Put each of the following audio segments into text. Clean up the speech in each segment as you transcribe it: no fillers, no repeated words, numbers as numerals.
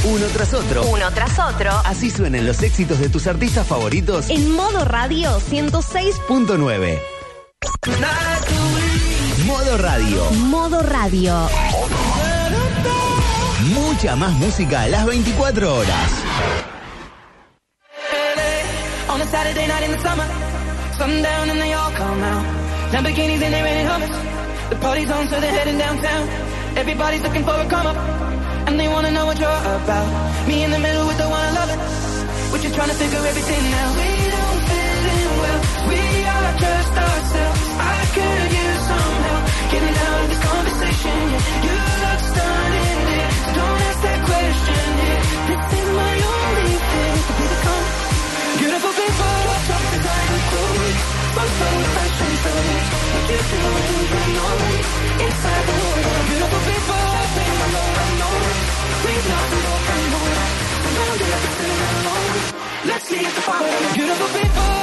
Uno tras otro. Uno tras otro. Así suenan los éxitos de tus artistas favoritos En Modo Radio 106.9. Modo Radio. Modo Radio. Mucha más música a las 24 horas. On a Saturday night in the summer, sundown and they all come out. Lamborghinis and they renting Hummers. The party's on, so they're heading downtown. Everybody's looking for a come up, and they wanna know what you're about. Me in the middle with the one I love it. We're just trying to figure everything out. We don't fit in well. We are just ourselves. I could use some help getting out of this conversation. Yeah, you look stunning, dear. So don't ask that question. Yeah, this is my only thing to be become. Beautiful people, top designer clothes, fun fashion shows. What you do, you know, inside the world. Beautiful people, I know, we've not to walk and more. Now they have to stay alone. Let's see the power. Beautiful people.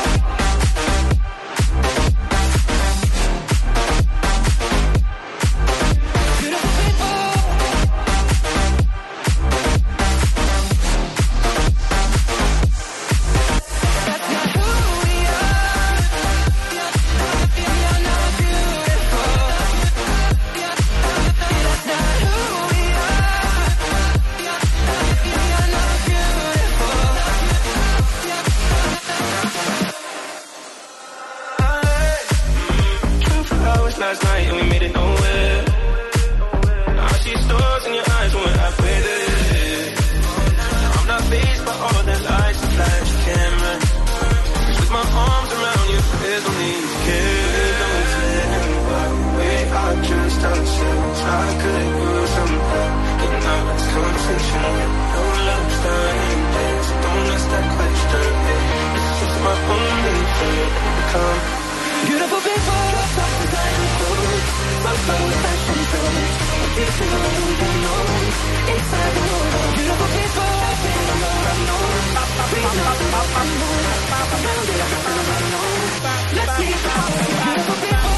Last night and we made it nowhere. I see stars in your eyes when I play this. I'm not faced by all that lights and flash camera. With my arms around you, there's no need to care. Don't let anybody away. I just ourselves. I could use some help getting out of this conversation. No love's done in this. Don't ask that question. It's just my only thing to become. Beautiful people, top designer clothes, fun fashion shows. What you do, you know, inside the world. Beautiful people, I know, we've not to walk and more. Now they have to come along. Let's see the power. Beautiful people.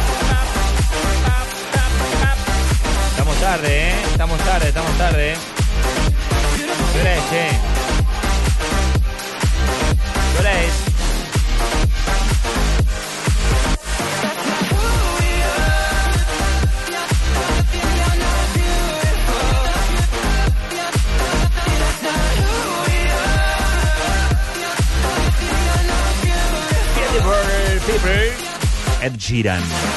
Estamos tarde, estamos tarde. ¿Qué hora es, che? ¿Qué hora es? Ed Sheeran.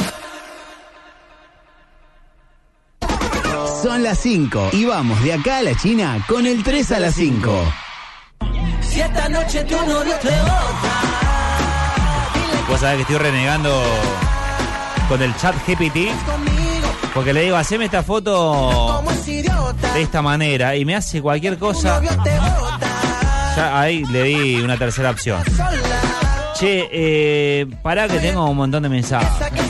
Son las 5 y vamos de acá a la China con el 3 a las 5. Si esta noche tu novio te bota. Vos sabés que estoy renegando con el chat GPT porque le digo, haceme esta foto de esta manera y me hace cualquier cosa. Ya ahí le di una tercera opción. Che, pará que tengo un montón de mensajes.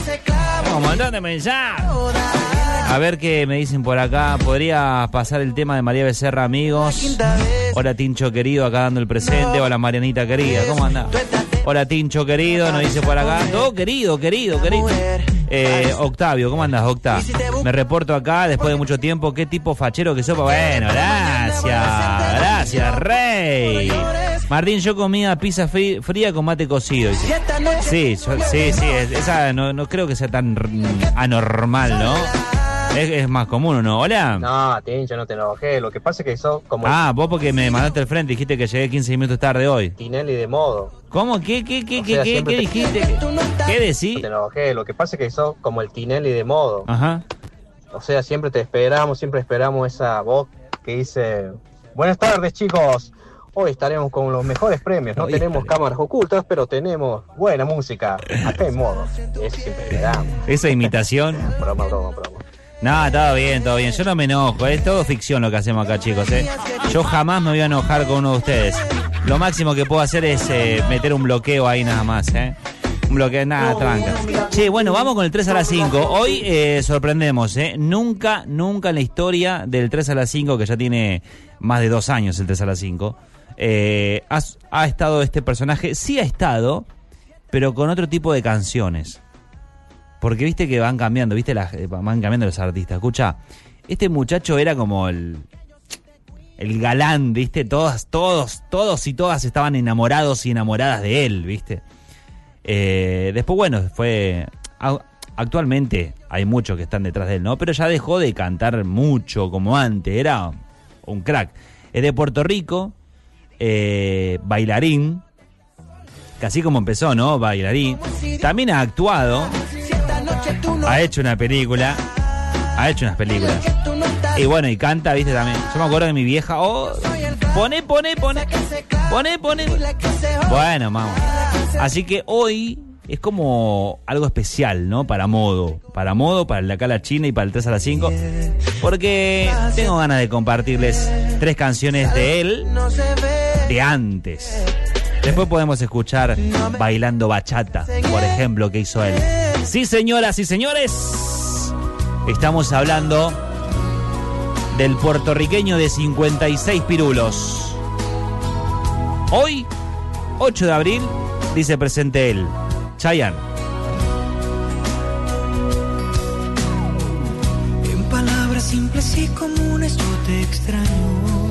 A ver qué me dicen por acá. ¿Podría pasar el tema de María Becerra, amigos? Hola, Tincho querido, acá dando el presente. Hola, Marianita querida, ¿cómo andás? Hola, Tincho querido, nos dice por acá. Todo querido. Octavio, ¿cómo andás, Octa? Me reporto acá después de mucho tiempo. ¿Qué tipo fachero que sopa? Bueno, gracias, Rey. Martín, yo comía pizza fría con mate cocido. Sí, esa no creo que sea tan anormal, ¿no? Es más común, ¿no? Hola. No, Tincho, no te enojes. Lo que pasa es que sos como... vos porque me mandaste al frente, dijiste que llegué 15 minutos tarde hoy. Tinelli de modo. ¿Cómo? ¿Qué dijiste? ¿Qué decís? No te enojes. Lo que pasa es que sos como el Tinelli de modo. Ajá. O sea, siempre esperamos esa voz que dice... Buenas tardes, chicos. Hoy estaremos con los mejores premios. No tenemos cámaras ocultas, pero tenemos buena música. Acá en modo. Eso siempre esperamos. Esa imitación. Broma. No, todo bien. Yo no me enojo. Es todo ficción lo que hacemos acá, chicos. Yo jamás me voy a enojar con uno de ustedes. Lo máximo que puedo hacer es meter un bloqueo ahí nada más. Un bloqueo, nada, tranca. Che, bueno, vamos con el 3 a las 5. Hoy sorprendemos, Nunca en la historia del 3 a las 5, que ya tiene más de 2 años el 3 a las 5, ha estado este personaje. Sí ha estado, pero con otro tipo de canciones. Porque viste que van cambiando, van cambiando los artistas. Escucha, este muchacho era como el galán, ¿viste? Todos y todas estaban enamorados y enamoradas de él, ¿viste? Después, bueno, actualmente hay muchos que están detrás de él, ¿no? Pero ya dejó de cantar mucho como antes, era un crack. Es de Puerto Rico, bailarín, que así como empezó, ¿no? Bailarín. También ha actuado, ha hecho una película, ha hecho unas películas. Y bueno, y canta, ¿viste? También. Yo me acuerdo de mi vieja, pone. Bueno, vamos. Así que hoy es como algo especial, ¿no? Para modo, para acá la China y para el 3 a las 5. Porque tengo ganas de compartirles 3 canciones de él de antes. Después podemos escuchar Bailando Bachata, por ejemplo, que hizo él. Sí, señoras y señores, estamos hablando del puertorriqueño de 56 pirulos. Hoy, 8 de abril, dice presente él, Chayanne. En palabras simples y comunes yo te extraño.